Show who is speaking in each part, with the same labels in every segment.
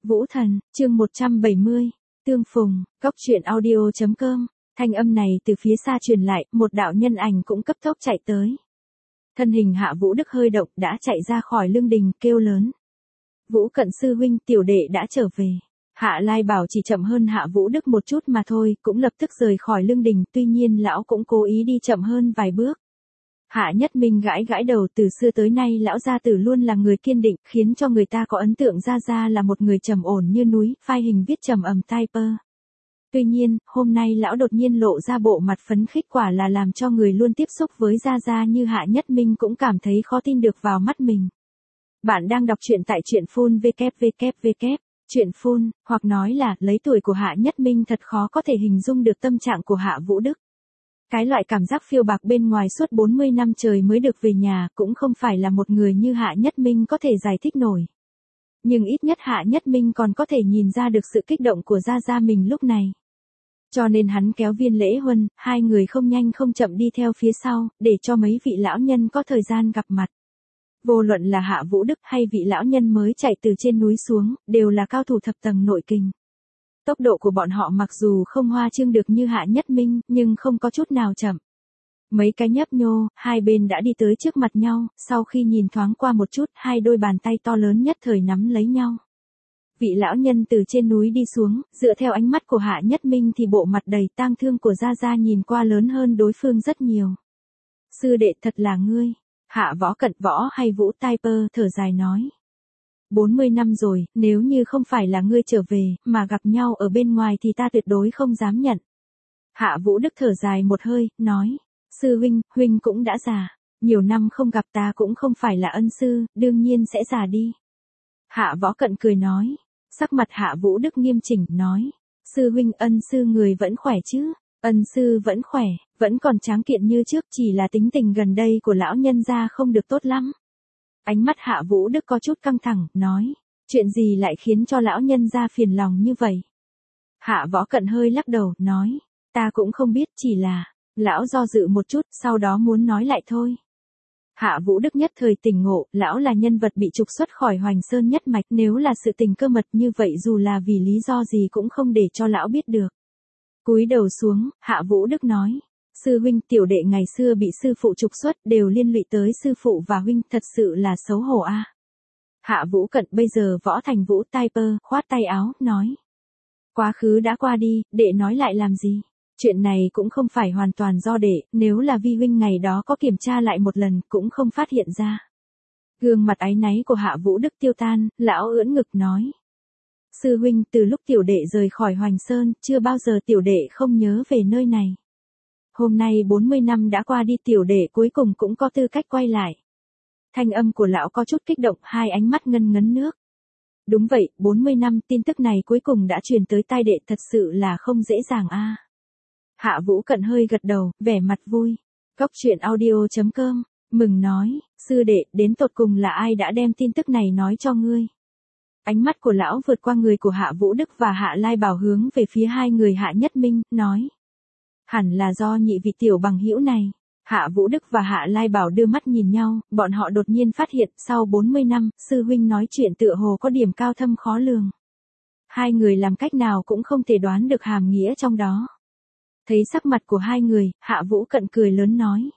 Speaker 1: Vũ Thần, chương 170, Tương Phùng, Cóc truyện audio.com, thanh âm này từ phía xa truyền lại, một đạo nhân ảnh cũng cấp tốc chạy tới. Thân hình Hạ Vũ Đức hơi động đã chạy ra khỏi lương đình, kêu lớn. Vũ Cận sư huynh, tiểu đệ đã trở về. Hạ Lai Bảo chỉ chậm hơn Hạ Vũ Đức một chút mà thôi, cũng lập tức rời khỏi lương đình, tuy nhiên lão cũng cố ý đi chậm hơn vài bước. Hạ Nhất Minh gãi gãi đầu, từ xưa tới nay lão gia tử luôn là người kiên định, khiến cho người ta có ấn tượng Gia Gia là một người trầm ổn như núi, phai hình viết trầm ầm typer. Tuy nhiên, hôm nay lão đột nhiên lộ ra bộ mặt phấn khích, quả là làm cho người luôn tiếp xúc với Gia Gia như Hạ Nhất Minh cũng cảm thấy khó tin được vào mắt mình. Bạn đang đọc truyện tại truyện phun www. Truyện phun, hoặc nói là, lấy tuổi của Hạ Nhất Minh thật khó có thể hình dung được tâm trạng của Hạ Vũ Đức. Cái loại cảm giác phiêu bạc bên ngoài suốt 40 năm trời mới được về nhà, cũng không phải là một người như Hạ Nhất Minh có thể giải thích nổi. Nhưng ít nhất Hạ Nhất Minh còn có thể nhìn ra được sự kích động của Gia Gia mình lúc này. Cho nên hắn kéo Viên Lễ Huân, hai người không nhanh không chậm đi theo phía sau, để cho mấy vị lão nhân có thời gian gặp mặt. Vô luận là Hạ Vũ Đức hay vị lão nhân mới chạy từ trên núi xuống, đều là cao thủ thập tầng nội kình. Tốc độ của bọn họ mặc dù không hoa trương được như Hạ Nhất Minh, nhưng không có chút nào chậm. Mấy cái nhấp nhô, hai bên đã đi tới trước mặt nhau, sau khi nhìn thoáng qua một chút, hai đôi bàn tay to lớn nhất thời nắm lấy nhau. Vị lão nhân từ trên núi đi xuống, dựa theo ánh mắt của Hạ Nhất Minh thì bộ mặt đầy tang thương của Gia Gia nhìn qua lớn hơn đối phương rất nhiều. Sư đệ, thật là ngươi. Hạ Võ Cận, Võ hay Vũ Typer thở dài nói. 40 năm rồi, nếu như không phải là ngươi trở về, mà gặp nhau ở bên ngoài thì ta tuyệt đối không dám nhận. Hạ Vũ Đức thở dài một hơi, nói. Sư huynh, huynh cũng đã già. Nhiều năm không gặp, ta cũng không phải là ân sư, đương nhiên sẽ già đi. Hạ Võ Cận cười nói. Sắc mặt Hạ Vũ Đức nghiêm chỉnh, nói. Sư huynh, ân sư người vẫn khỏe chứ? Ân sư vẫn khỏe, vẫn còn tráng kiện như trước, chỉ là tính tình gần đây của lão nhân gia không được tốt lắm. Ánh mắt Hạ Vũ Đức có chút căng thẳng, nói. Chuyện gì lại khiến cho lão nhân gia phiền lòng như vậy? Hạ Võ Cận hơi lắc đầu, nói. Ta cũng không biết, chỉ là. Lão do dự một chút, sau đó muốn nói lại thôi. Hạ Vũ Đức nhất thời tỉnh ngộ, lão là nhân vật bị trục xuất khỏi Hoành Sơn nhất mạch, nếu là sự tình cơ mật như vậy dù là vì lý do gì cũng không để cho lão biết được. Cúi đầu xuống, Hạ Vũ Đức nói. Sư huynh, tiểu đệ ngày xưa bị sư phụ trục xuất, đều liên lụy tới sư phụ và huynh, thật sự là xấu hổ a. Hạ Vũ Cận, bây giờ Võ Thành Vũ Typer, khoát tay áo, nói. Quá khứ đã qua đi, đệ nói lại làm gì? Chuyện này cũng không phải hoàn toàn do đệ, nếu là vi huynh ngày đó có kiểm tra lại một lần, cũng không phát hiện ra. Gương mặt áy náy của Hạ Vũ Đức tiêu tan, lão ưỡn ngực nói. Sư huynh, từ lúc tiểu đệ rời khỏi Hoành Sơn, chưa bao giờ tiểu đệ không nhớ về nơi này. Hôm nay 40 năm đã qua đi, tiểu đệ cuối cùng cũng có tư cách quay lại. Thanh âm của lão có chút kích động, hai ánh mắt ngân ngấn nước. Đúng vậy, 40 năm, tin tức này cuối cùng đã truyền tới tai đệ, thật sự là không dễ dàng a. Hạ Vũ Cận hơi gật đầu, vẻ mặt vui. Cóc truyện audio.com, mừng nói, sư đệ, đến tột cùng là ai đã đem tin tức này nói cho ngươi? Ánh mắt của lão vượt qua người của Hạ Vũ Đức và Hạ Lai Bảo hướng về phía hai người Hạ Nhất Minh, nói. Hẳn là do nhị vị tiểu bằng hữu này. Hạ Vũ Đức và Hạ Lai Bảo đưa mắt nhìn nhau, bọn họ đột nhiên phát hiện, sau 40 năm, sư huynh nói chuyện tựa hồ có điểm cao thâm khó lường. Hai người làm cách nào cũng không thể đoán được hàm nghĩa trong đó. Thấy sắc mặt của hai người, Hạ Vũ Cận cười lớn nói.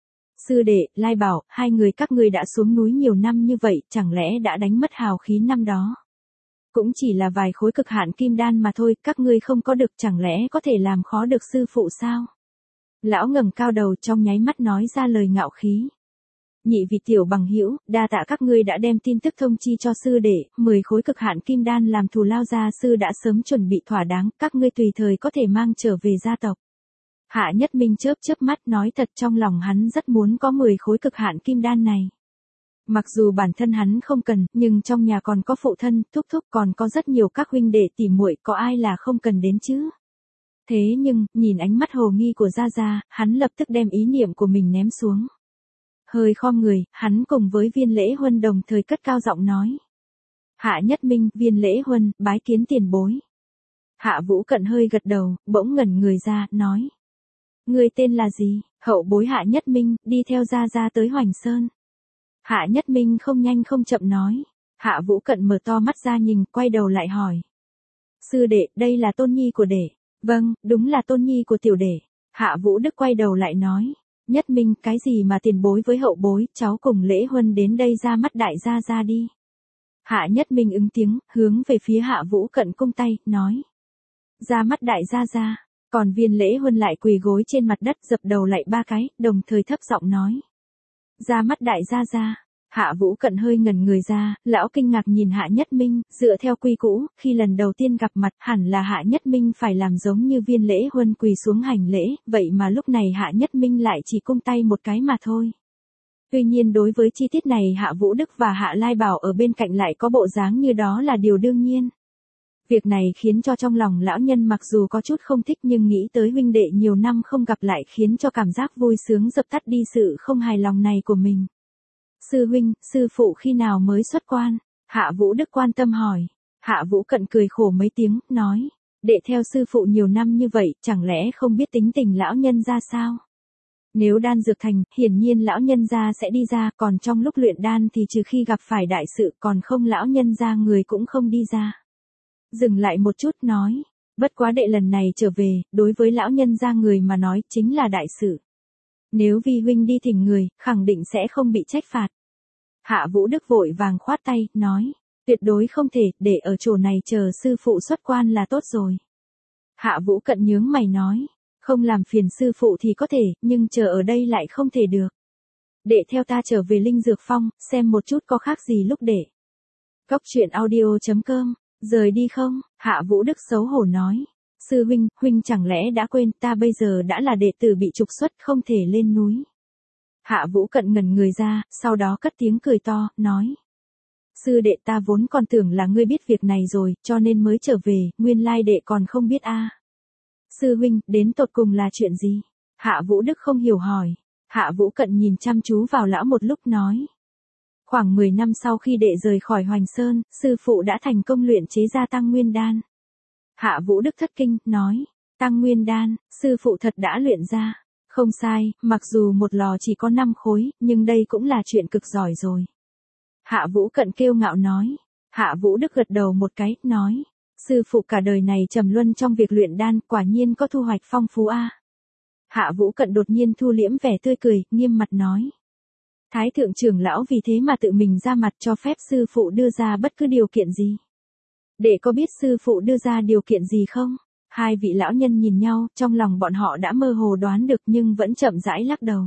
Speaker 1: Sư đệ, Lai Bảo, hai người các ngươi đã xuống núi nhiều năm như vậy, chẳng lẽ đã đánh mất hào khí năm đó? Cũng chỉ là vài khối cực hạn kim đan mà thôi, các ngươi không có được, chẳng lẽ có thể làm khó được sư phụ sao? Lão ngẩng cao đầu, trong nháy mắt nói ra lời ngạo khí. Nhị vị tiểu bằng hữu, đa tạ các ngươi đã đem tin tức thông chi cho sư đệ, 10 khối cực hạn kim đan làm thù lao, gia sư đã sớm chuẩn bị thỏa đáng, các ngươi tùy thời có thể mang trở về gia tộc. Hạ Nhất Minh chớp chớp mắt, nói thật trong lòng hắn rất muốn có 10 khối cực hạn kim đan này. Mặc dù bản thân hắn không cần, nhưng trong nhà còn có phụ thân, thúc thúc, còn có rất nhiều các huynh đệ tỉ muội, có ai là không cần đến chứ? Thế nhưng, nhìn ánh mắt hồ nghi của Gia Gia, hắn lập tức đem ý niệm của mình ném xuống. Hơi khom người, hắn cùng với Viên Lễ Huân đồng thời cất cao giọng nói. Hạ Nhất Minh, Viên Lễ Huân, bái kiến tiền bối. Hạ Vũ Cận hơi gật đầu, bỗng ngẩn người ra, nói. Người tên là gì? Hậu bối Hạ Nhất Minh, đi theo Gia Gia tới Hoành Sơn. Hạ Nhất Minh không nhanh không chậm nói. Hạ Vũ Cận mở to mắt ra nhìn, quay đầu lại hỏi. Sư đệ, đây là tôn nhi của đệ. Vâng, đúng là tôn nhi của tiểu đệ. Hạ Vũ Đức quay đầu lại nói. Nhất Minh, cái gì mà tiền bối với hậu bối, cháu cùng Lễ Huân đến đây ra mắt đại gia ra đi. Hạ Nhất Minh ứng tiếng, hướng về phía Hạ Vũ Cận cung tay, nói. Ra mắt đại gia ra, còn Viên Lễ Huân lại quỳ gối trên mặt đất dập đầu lại 3 cái, đồng thời thấp giọng nói. Ra mắt đại gia ra. Hạ Vũ Cận hơi ngẩn người ra, lão kinh ngạc nhìn Hạ Nhất Minh, dựa theo quy cũ, khi lần đầu tiên gặp mặt hẳn là Hạ Nhất Minh phải làm giống như Viên Lễ Huân quỳ xuống hành lễ, vậy mà lúc này Hạ Nhất Minh lại chỉ cung tay một cái mà thôi. Tuy nhiên đối với chi tiết này Hạ Vũ Đức và Hạ Lai Bảo ở bên cạnh lại có bộ dáng như đó là điều đương nhiên. Việc này khiến cho trong lòng lão nhân mặc dù có chút không thích nhưng nghĩ tới huynh đệ nhiều năm không gặp lại khiến cho cảm giác vui sướng dập tắt đi sự không hài lòng này của mình. Sư huynh, sư phụ khi nào mới xuất quan? Hạ Vũ Đức quan tâm hỏi. Hạ Vũ Cận cười khổ mấy tiếng, nói. Đệ theo sư phụ nhiều năm như vậy, chẳng lẽ không biết tính tình lão nhân ra sao? Nếu đan dược thành, hiển nhiên lão nhân gia sẽ đi ra, còn trong lúc luyện đan thì trừ khi gặp phải đại sự, còn không lão nhân gia người cũng không đi ra. Dừng lại một chút nói. Bất quá đệ lần này trở về, đối với lão nhân gia người mà nói chính là đại sự. Nếu vi huynh đi thỉnh người, khẳng định sẽ không bị trách phạt. Hạ Vũ Đức vội vàng khoát tay, nói. Tuyệt đối không thể, để ở chỗ này chờ sư phụ xuất quan là tốt rồi. Hạ Vũ Cận nhướng mày nói. Không làm phiền sư phụ thì có thể, nhưng chờ ở đây lại không thể được. Đệ theo ta trở về Linh Dược Phong, xem một chút có khác gì lúc đệ. Cốc truyện audio.com, rời đi không? Hạ Vũ Đức xấu hổ nói. Sư huynh, huynh chẳng lẽ đã quên ta bây giờ đã là đệ tử bị trục xuất không thể lên núi. Hạ Vũ Cận ngẩn người ra, sau đó cất tiếng cười to, nói. Sư đệ ta vốn còn tưởng là ngươi biết việc này rồi, cho nên mới trở về, nguyên lai đệ còn không biết a. Sư huynh, đến tột cùng là chuyện gì? Hạ Vũ Đức không hiểu hỏi. Hạ Vũ Cận nhìn chăm chú vào lão một lúc nói. Khoảng 10 năm sau khi đệ rời khỏi Hoành Sơn, sư phụ đã thành công luyện chế ra Tăng Nguyên Đan. Hạ Vũ Đức thất kinh, nói. Tăng Nguyên Đan, sư phụ thật đã luyện ra. Không sai, mặc dù một lò chỉ có 5 khối, nhưng đây cũng là chuyện cực giỏi rồi. Hạ Vũ Cận kiêu ngạo nói. Hạ Vũ Đức gật đầu một cái, nói. Sư phụ cả đời này trầm luân trong việc luyện đan, quả nhiên có thu hoạch phong phú a. Hạ Vũ Cận đột nhiên thu liễm vẻ tươi cười, nghiêm mặt nói. Thái thượng trưởng lão vì thế mà tự mình ra mặt cho phép sư phụ đưa ra bất cứ điều kiện gì. Đệ có biết sư phụ đưa ra điều kiện gì không? Hai vị lão nhân nhìn nhau, trong lòng bọn họ đã mơ hồ đoán được nhưng vẫn chậm rãi lắc đầu.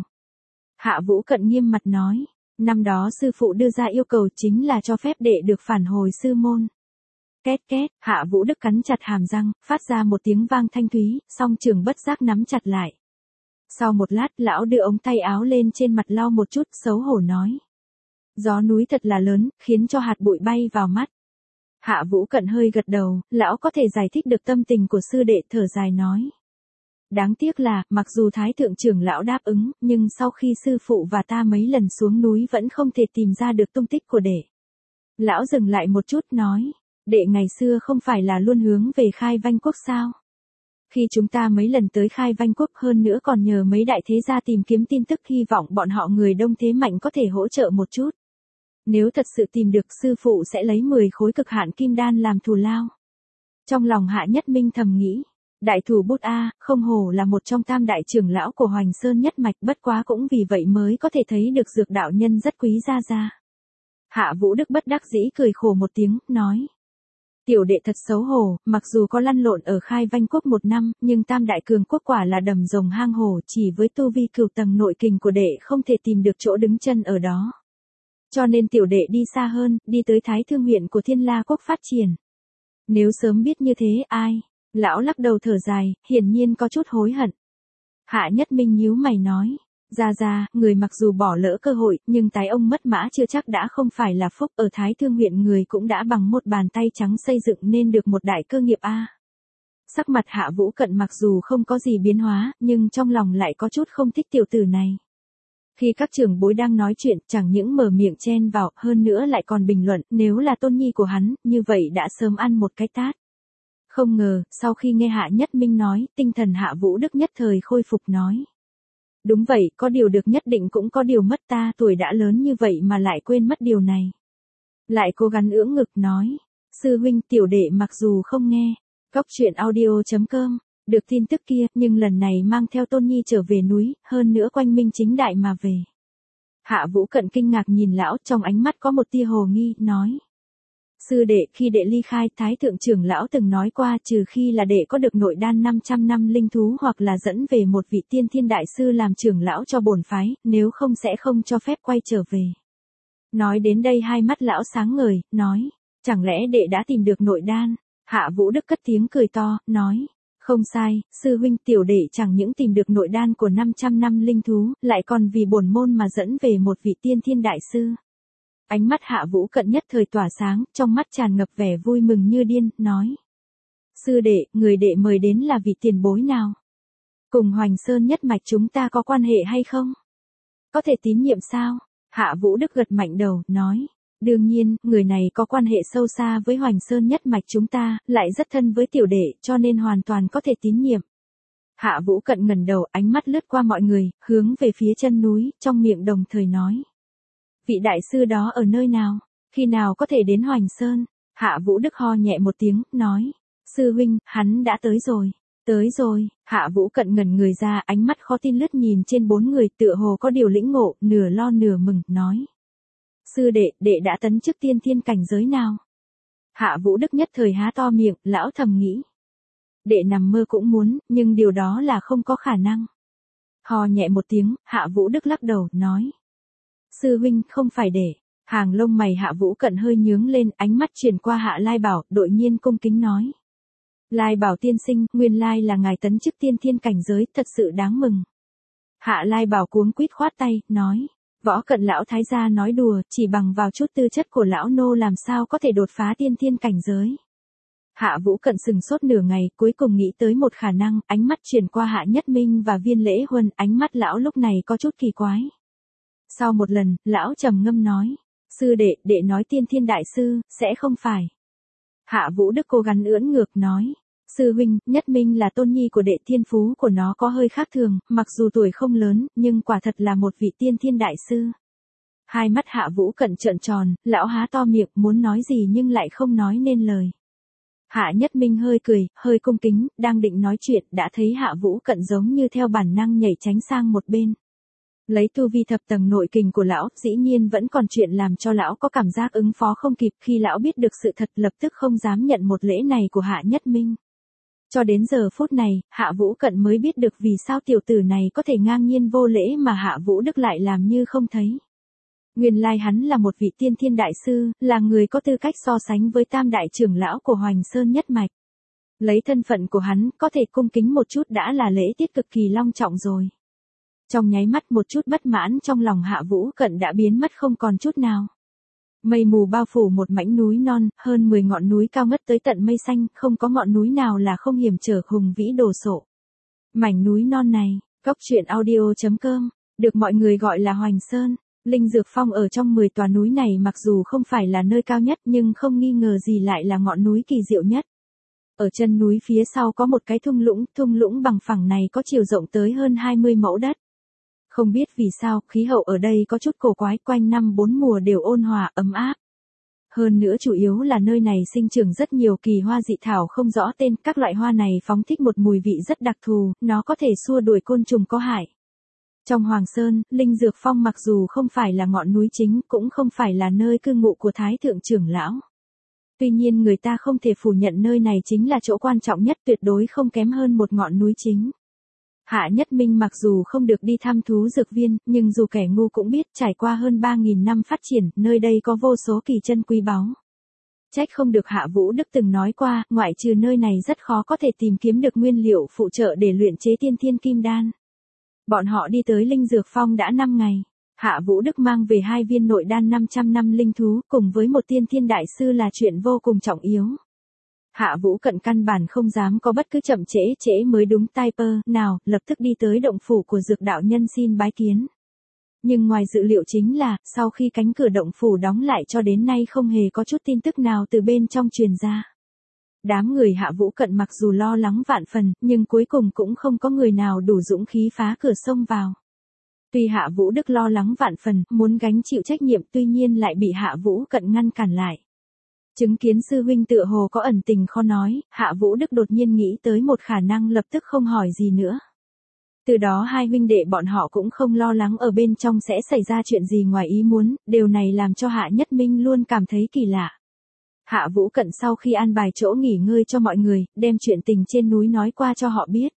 Speaker 1: Hạ Vũ Cận nghiêm mặt nói. Năm đó sư phụ đưa ra yêu cầu chính là cho phép đệ được phản hồi sư môn. Két két, Hạ Vũ Đức cắn chặt hàm răng, phát ra một tiếng vang thanh thúy, song trường bất giác nắm chặt lại. Sau một lát, lão đưa ống tay áo lên trên mặt lau một chút, xấu hổ nói. Gió núi thật là lớn, khiến cho hạt bụi bay vào mắt. Hạ Vũ Cận hơi gật đầu, lão có thể giải thích được tâm tình của sư đệ, thở dài nói. Đáng tiếc là, mặc dù Thái thượng trưởng lão đáp ứng, nhưng sau khi sư phụ và ta mấy lần xuống núi vẫn không thể tìm ra được tung tích của đệ. Lão dừng lại một chút nói. Đệ ngày xưa không phải là luôn hướng về Khai Vanh Quốc sao? Khi chúng ta mấy lần tới Khai Vanh Quốc hơn nữa còn nhờ mấy đại thế gia tìm kiếm tin tức hy vọng bọn họ người đông thế mạnh có thể hỗ trợ một chút. Nếu thật sự tìm được sư phụ sẽ lấy 10 khối cực hạn kim đan làm thù lao. Trong lòng Hạ Nhất Minh thầm nghĩ. Đại thủ bút A, không hổ là một trong tam đại trưởng lão của Hoành Sơn nhất mạch, bất quá cũng vì vậy mới có thể thấy được dược đạo nhân rất quý ra. Hạ Vũ Đức bất đắc dĩ cười khổ một tiếng, nói. Tiểu đệ thật xấu hổ, mặc dù có lăn lộn ở Khai Vanh Quốc 1 năm, nhưng tam đại cường quốc quả là đầm rồng hang hổ, chỉ với tu vi cửu tầng nội kình của đệ không thể tìm được chỗ đứng chân ở đó. Cho nên tiểu đệ đi xa hơn, đi tới Thái Thương huyện của Thiên La Quốc phát triển. Nếu sớm biết như thế ai? Lão lắc đầu thở dài, hiển nhiên có chút hối hận. Hạ Nhất Minh nhíu mày nói. Ra, người mặc dù bỏ lỡ cơ hội, nhưng tái ông mất mã chưa chắc đã không phải là phúc, ở Thái Thương huyện người cũng đã bằng một bàn tay trắng xây dựng nên được một đại cơ nghiệp a. Sắc mặt Hạ Vũ Cận mặc dù không có gì biến hóa, nhưng trong lòng lại có chút không thích tiểu tử này. Khi các trưởng bối đang nói chuyện, chẳng những mở miệng chen vào, hơn nữa lại còn bình luận, nếu là tôn nhi của hắn, như vậy đã sớm ăn một cái tát. Không ngờ, sau khi nghe Hạ Nhất Minh nói, tinh thần Hạ Vũ Đức nhất thời khôi phục nói. Đúng vậy, có điều được nhất định cũng có điều mất, ta tuổi đã lớn như vậy mà lại quên mất điều này. Lại cố gắng ưỡn ngực nói. Sư huynh tiểu đệ mặc dù không nghe. Cóc truyện audio.com. Được tin tức kia, nhưng lần này mang theo Tôn Nhi trở về núi, hơn nữa quanh minh chính đại mà về. Hạ Vũ Cận kinh ngạc nhìn lão, trong ánh mắt có một tia hồ nghi, nói. Sư đệ, khi đệ ly khai, Thái thượng trưởng lão từng nói qua, trừ khi là đệ có được nội đan 500 năm linh thú hoặc là dẫn về một vị tiên thiên đại sư làm trưởng lão cho bổn phái, nếu không sẽ không cho phép quay trở về. Nói đến đây hai mắt lão sáng ngời, nói, chẳng lẽ đệ đã tìm được nội đan? Hạ Vũ Đức cất tiếng cười to, nói, không sai, sư huynh tiểu đệ chẳng những tìm được nội đan của 500 năm linh thú, lại còn vì bổn môn mà dẫn về một vị tiên thiên đại sư. Ánh mắt Hạ Vũ Cận nhất thời tỏa sáng, trong mắt tràn ngập vẻ vui mừng như điên, nói. Sư đệ, người đệ mời đến là vị tiền bối nào? Cùng Hoành Sơn nhất mạch chúng ta có quan hệ hay không? Có thể tín nhiệm sao? Hạ Vũ Đức gật mạnh đầu, nói. Đương nhiên, người này có quan hệ sâu xa với Hoành Sơn nhất mạch chúng ta, lại rất thân với tiểu đệ, cho nên hoàn toàn có thể tín nhiệm. Hạ Vũ Cận ngẩng đầu, ánh mắt lướt qua mọi người, hướng về phía chân núi, trong miệng đồng thời nói. Vị đại sư đó ở nơi nào? Khi nào có thể đến Hoành Sơn? Hạ Vũ Đức ho nhẹ một tiếng, nói. Sư huynh, hắn đã tới rồi. Tới rồi, Hạ Vũ Cận ngẩn người ra, ánh mắt khó tin lướt nhìn trên bốn người, tựa hồ có điều lĩnh ngộ, nửa lo nửa mừng, nói. Sư đệ, đệ đã tấn chức tiên thiên cảnh giới nào? Hạ Vũ Đức nhất thời há to miệng, lão thầm nghĩ. Đệ nằm mơ cũng muốn, nhưng điều đó là không có khả năng. Hò nhẹ một tiếng, Hạ Vũ Đức lắc đầu, nói. Sư huynh, không phải để. Hàng lông mày Hạ Vũ Cận hơi nhướng lên, ánh mắt chuyển qua Hạ Lai Bảo, đột nhiên cung kính nói. Lai Bảo tiên sinh, nguyên lai là ngài tấn chức tiên thiên cảnh giới, thật sự đáng mừng. Hạ Lai Bảo cuống quýt khoát tay, nói. Võ Cận lão thái gia nói đùa, chỉ bằng vào chút tư chất của lão nô làm sao có thể đột phá tiên thiên cảnh giới. Hạ Vũ Cận sừng sốt nửa ngày, cuối cùng nghĩ tới một khả năng, ánh mắt chuyển qua Hạ Nhất Minh và Viên Lễ Huân, ánh mắt lão lúc này có chút kỳ quái. Sau một lần, lão trầm ngâm nói, sư đệ, đệ nói tiên thiên đại sư, sẽ không phải. Hạ Vũ Đức cố gắng ưỡn ngược nói, sư huynh, Nhất Minh là tôn nhi của đệ, thiên phú của nó có hơi khác thường, mặc dù tuổi không lớn, nhưng quả thật là một vị tiên thiên đại sư. Hai mắt Hạ Vũ Cận trợn tròn, lão há to miệng muốn nói gì nhưng lại không nói nên lời. Hạ Nhất Minh hơi cười, hơi cung kính, đang định nói chuyện, đã thấy Hạ Vũ Cận giống như theo bản năng nhảy tránh sang một bên. Lấy tu vi thập tầng nội kình của lão, dĩ nhiên vẫn còn chuyện làm cho lão có cảm giác ứng phó không kịp, khi lão biết được sự thật lập tức không dám nhận một lễ này của Hạ Nhất Minh. Cho đến giờ phút này, Hạ Vũ Cận mới biết được vì sao tiểu tử này có thể ngang nhiên vô lễ mà Hạ Vũ Đức lại làm như không thấy. Nguyên lai hắn là một vị tiên thiên đại sư, là người có tư cách so sánh với tam đại trưởng lão của Hoành Sơn nhất mạch. Lấy thân phận của hắn, có thể cung kính một chút đã là lễ tiết cực kỳ long trọng rồi. Trong nháy mắt một chút bất mãn trong lòng Hạ Vũ Cận đã biến mất không còn chút nào. Mây mù bao phủ một mảnh núi non, hơn 10 ngọn núi cao ngất tới tận mây xanh, không có ngọn núi nào là không hiểm trở hùng vĩ đồ sộ. Mảnh núi non này, Cóc truyện audio.com, được mọi người gọi là Hoành Sơn. Linh Dược Phong ở trong 10 tòa núi này mặc dù không phải là nơi cao nhất nhưng không nghi ngờ gì lại là ngọn núi kỳ diệu nhất. Ở chân núi phía sau có một cái thung lũng bằng phẳng này có chiều rộng tới hơn 20 mẫu đất. Không biết vì sao, khí hậu ở đây có chút cổ quái, quanh năm 4 mùa đều ôn hòa, ấm áp. Hơn nữa chủ yếu là nơi này sinh trưởng rất nhiều kỳ hoa dị thảo không rõ tên, các loại hoa này phóng thích một mùi vị rất đặc thù, nó có thể xua đuổi côn trùng có hại. Trong Hoàng Sơn, Linh Dược Phong mặc dù không phải là ngọn núi chính, cũng không phải là nơi cư ngụ của Thái thượng trưởng lão. Tuy nhiên người ta không thể phủ nhận nơi này chính là chỗ quan trọng nhất, tuyệt đối không kém hơn một ngọn núi chính. Hạ Nhất Minh mặc dù không được đi thăm thú dược viên, nhưng dù kẻ ngu cũng biết trải qua hơn 3.000 năm phát triển, nơi đây có vô số kỳ chân quý báu. Trách không được Hạ Vũ Đức từng nói qua, ngoại trừ nơi này rất khó có thể tìm kiếm được nguyên liệu phụ trợ để luyện chế tiên thiên kim đan. Bọn họ đi tới Linh Dược Phong đã 5 ngày. Hạ Vũ Đức mang về 2 viên nội đan 500 năm linh thú cùng với một tiên thiên đại sư là chuyện vô cùng trọng yếu. Hạ Vũ Cận căn bản không dám có bất cứ chậm trễ mới đúng, tai pơ, nào, lập tức đi tới động phủ của Dược đạo nhân xin bái kiến. Nhưng ngoài dự liệu chính là, sau khi cánh cửa động phủ đóng lại cho đến nay không hề có chút tin tức nào từ bên trong truyền ra. Đám người Hạ Vũ Cận mặc dù lo lắng vạn phần, nhưng cuối cùng cũng không có người nào đủ dũng khí phá cửa xông vào. Tuy Hạ Vũ Đức lo lắng vạn phần, muốn gánh chịu trách nhiệm, tuy nhiên lại bị Hạ Vũ Cận ngăn cản lại. Chứng kiến sư huynh tựa hồ có ẩn tình khó nói, Hạ Vũ Đức đột nhiên nghĩ tới một khả năng, lập tức không hỏi gì nữa. Từ đó hai huynh đệ bọn họ cũng không lo lắng ở bên trong sẽ xảy ra chuyện gì ngoài ý muốn, điều này làm cho Hạ Nhất Minh luôn cảm thấy kỳ lạ. Hạ Vũ Cận sau khi an bài chỗ nghỉ ngơi cho mọi người, đem chuyện tình trên núi nói qua cho họ biết.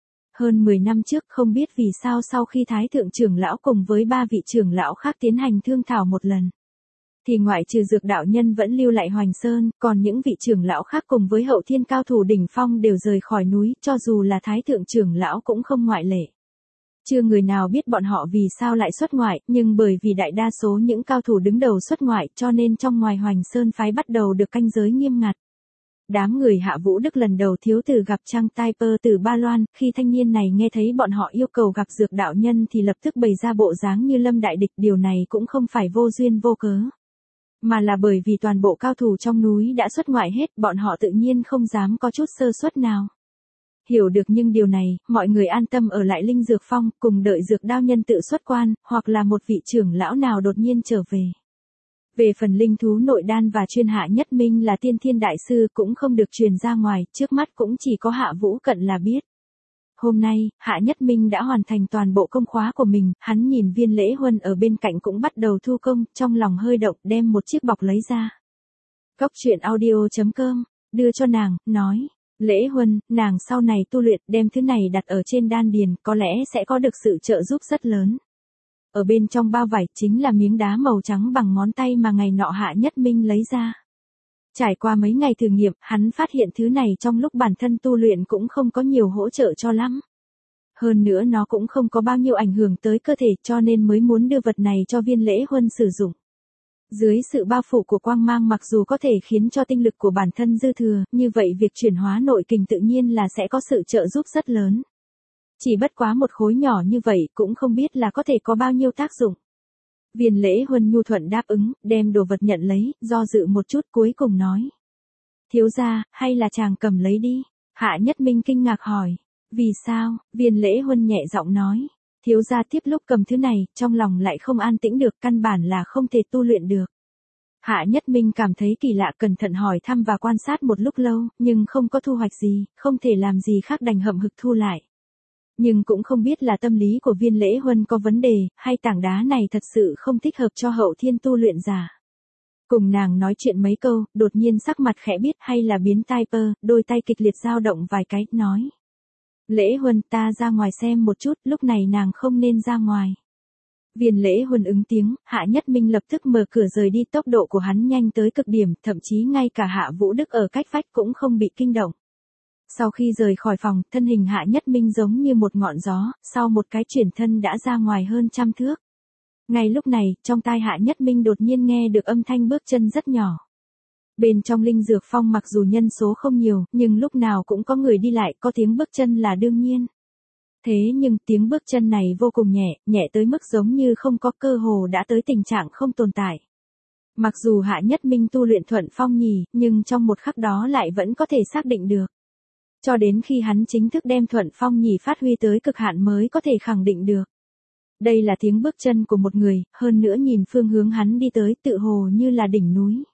Speaker 1: Hơn 10 năm trước không biết vì sao sau khi Thái Thượng trưởng lão cùng với 3 vị trưởng lão khác tiến hành thương thảo một lần, thì ngoại trừ Dược đạo nhân vẫn lưu lại Hoành Sơn, còn những vị trưởng lão khác cùng với hậu thiên cao thủ đỉnh phong đều rời khỏi núi, cho dù là Thái Thượng trưởng lão cũng không ngoại lệ. Chưa người nào biết bọn họ vì sao lại xuất ngoại, nhưng bởi vì đại đa số những cao thủ đứng đầu xuất ngoại cho nên trong ngoài Hoành Sơn phái bắt đầu được canh giới nghiêm ngặt. Đám người Hạ Vũ Đức lần đầu thiếu tử gặp Trang Tai Pơ từ Ba Loan, khi thanh niên này nghe thấy bọn họ yêu cầu gặp Dược đạo nhân thì lập tức bày ra bộ dáng như lâm đại địch, điều này cũng không phải vô duyên vô cớ, mà là bởi vì toàn bộ cao thủ trong núi đã xuất ngoại hết, bọn họ tự nhiên không dám có chút sơ suất nào. Hiểu được nhưng điều này, mọi người an tâm ở lại Linh Dược Phong, cùng đợi Dược Đao nhân tự xuất quan, hoặc là một vị trưởng lão nào đột nhiên trở về. Về phần linh thú nội đan và chuyên Hạ Nhất Minh là tiên thiên đại sư cũng không được truyền ra ngoài, trước mắt cũng chỉ có Hạ Vũ Cận là biết. Hôm nay, Hạ Nhất Minh đã hoàn thành toàn bộ công khóa của mình, hắn nhìn Viên Lễ Huân ở bên cạnh cũng bắt đầu thu công, trong lòng hơi động, đem một chiếc bọc lấy ra. Cóc truyện audio.com, đưa cho nàng, nói, Lễ Huân, nàng sau này tu luyện, đem thứ này đặt ở trên đan điền, có lẽ sẽ có được sự trợ giúp rất lớn. Ở bên trong bao vải chính là miếng đá màu trắng bằng ngón tay mà ngày nọ Hạ Nhất Minh lấy ra. Trải qua mấy ngày thử nghiệm, hắn phát hiện thứ này trong lúc bản thân tu luyện cũng không có nhiều hỗ trợ cho lắm. Hơn nữa nó cũng không có bao nhiêu ảnh hưởng tới cơ thể, cho nên mới muốn đưa vật này cho Viên Lễ Huân sử dụng. Dưới sự bao phủ của quang mang, mặc dù có thể khiến cho tinh lực của bản thân dư thừa, như vậy việc chuyển hóa nội kình tự nhiên là sẽ có sự trợ giúp rất lớn. Chỉ bất quá một khối nhỏ như vậy cũng không biết là có thể có bao nhiêu tác dụng. Viên Lễ Huân nhu thuận đáp ứng, đem đồ vật nhận lấy, do dự một chút cuối cùng nói. Thiếu gia, hay là chàng cầm lấy đi? Hạ Nhất Minh kinh ngạc hỏi. Vì sao? Viên Lễ Huân nhẹ giọng nói. Thiếu gia tiếp lúc cầm thứ này, trong lòng lại không an tĩnh được, căn bản là không thể tu luyện được. Hạ Nhất Minh cảm thấy kỳ lạ, cẩn thận hỏi thăm và quan sát một lúc lâu, nhưng không có thu hoạch gì, không thể làm gì khác đành hậm hực thu lại. Nhưng cũng không biết là tâm lý của Viên Lễ Huân có vấn đề, hay tảng đá này thật sự không thích hợp cho hậu thiên tu luyện giả. Cùng nàng nói chuyện mấy câu, đột nhiên sắc mặt khẽ biết, hay là biến tai pơ, đôi tay kịch liệt dao động vài cái, nói. Lễ Huân, ta ra ngoài xem một chút, lúc này nàng không nên ra ngoài. Viên Lễ Huân ứng tiếng, Hạ Nhất Minh lập tức mở cửa rời đi, tốc độ của hắn nhanh tới cực điểm, thậm chí ngay cả Hạ Vũ Đức ở cách vách cũng không bị kinh động. Sau khi rời khỏi phòng, thân hình Hạ Nhất Minh giống như một ngọn gió, sau một cái chuyển thân đã ra ngoài hơn 100 thước. Ngay lúc này, trong tai Hạ Nhất Minh đột nhiên nghe được âm thanh bước chân rất nhỏ. Bên trong Linh Dược Phong mặc dù nhân số không nhiều, nhưng lúc nào cũng có người đi lại, có tiếng bước chân là đương nhiên. Thế nhưng tiếng bước chân này vô cùng nhẹ, nhẹ tới mức giống như không có, cơ hồ đã tới tình trạng không tồn tại. Mặc dù Hạ Nhất Minh tu luyện thuận phong nhì, nhưng trong một khắc đó lại vẫn có thể xác định được. Cho đến khi hắn chính thức đem thuận phong nhì phát huy tới cực hạn mới có thể khẳng định được. Đây là tiếng bước chân của một người, hơn nữa nhìn phương hướng hắn đi tới tự hồ như là đỉnh núi.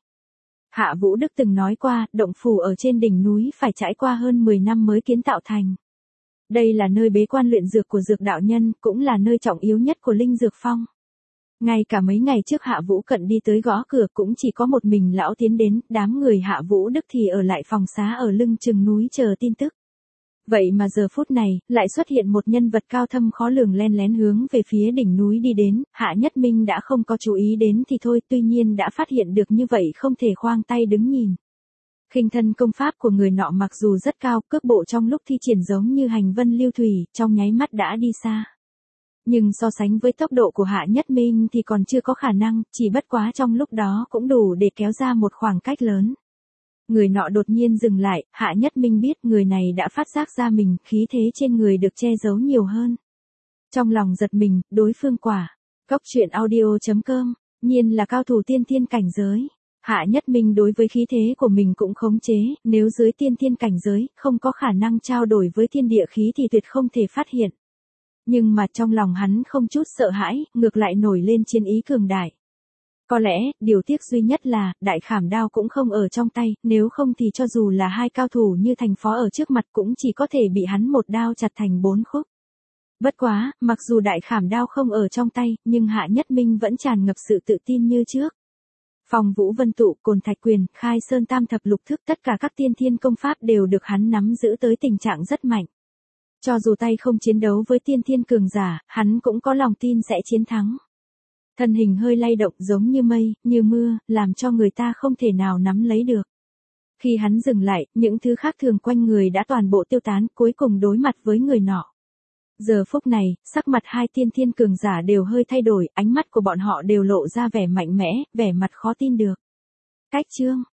Speaker 1: Hạ Vũ Đức từng nói qua, động phủ ở trên đỉnh núi phải trải qua hơn 10 năm mới kiến tạo thành. Đây là nơi bế quan luyện dược của Dược đạo nhân, cũng là nơi trọng yếu nhất của Linh Dược Phong. Ngay cả mấy ngày trước Hạ Vũ Cận đi tới gõ cửa cũng chỉ có một mình lão tiến đến, đám người Hạ Vũ Đức thì ở lại phòng xá ở lưng chừng núi chờ tin tức. Vậy mà giờ phút này, lại xuất hiện một nhân vật cao thâm khó lường len lén hướng về phía đỉnh núi đi đến, Hạ Nhất Minh đã không có chú ý đến thì thôi, tuy nhiên đã phát hiện được như vậy không thể khoang tay đứng nhìn. Khinh thân công pháp của người nọ mặc dù rất cao, cước bộ trong lúc thi triển giống như hành vân lưu thủy, trong nháy mắt đã đi xa. Nhưng so sánh với tốc độ của Hạ Nhất Minh thì còn chưa có khả năng, chỉ bất quá trong lúc đó cũng đủ để kéo ra một khoảng cách lớn. Người nọ đột nhiên dừng lại, Hạ Nhất Minh biết người này đã phát giác ra mình, khí thế trên người được che giấu nhiều hơn. Trong lòng giật mình, đối phương quả. Cóc truyện audio.com, nhiên là cao thủ tiên thiên cảnh giới. Hạ Nhất Minh đối với khí thế của mình cũng khống chế, nếu dưới tiên thiên cảnh giới, không có khả năng trao đổi với thiên địa khí thì tuyệt không thể phát hiện. Nhưng mà trong lòng hắn không chút sợ hãi, ngược lại nổi lên chiến ý cường đại. Có lẽ, điều tiếc duy nhất là, đại khảm đao cũng không ở trong tay, nếu không thì cho dù là hai cao thủ như Thành Phó ở trước mặt cũng chỉ có thể bị hắn một đao chặt thành 4 khúc. Bất quá, mặc dù đại khảm đao không ở trong tay, nhưng Hạ Nhất Minh vẫn tràn ngập sự tự tin như trước. Phong Vũ Vân Tụ, Cồn Thạch Quyền, Khai Sơn Tam Thập Lục Thức, tất cả các tiên thiên công pháp đều được hắn nắm giữ tới tình trạng rất mạnh. Cho dù tay không chiến đấu với tiên thiên cường giả, hắn cũng có lòng tin sẽ chiến thắng. Thân hình hơi lay động giống như mây, như mưa, làm cho người ta không thể nào nắm lấy được. Khi hắn dừng lại, những thứ khác thường quanh người đã toàn bộ tiêu tán, cuối cùng đối mặt với người nọ. Giờ phút này, sắc mặt hai tiên thiên cường giả đều hơi thay đổi, ánh mắt của bọn họ đều lộ ra vẻ mạnh mẽ, vẻ mặt khó tin được. Cách chương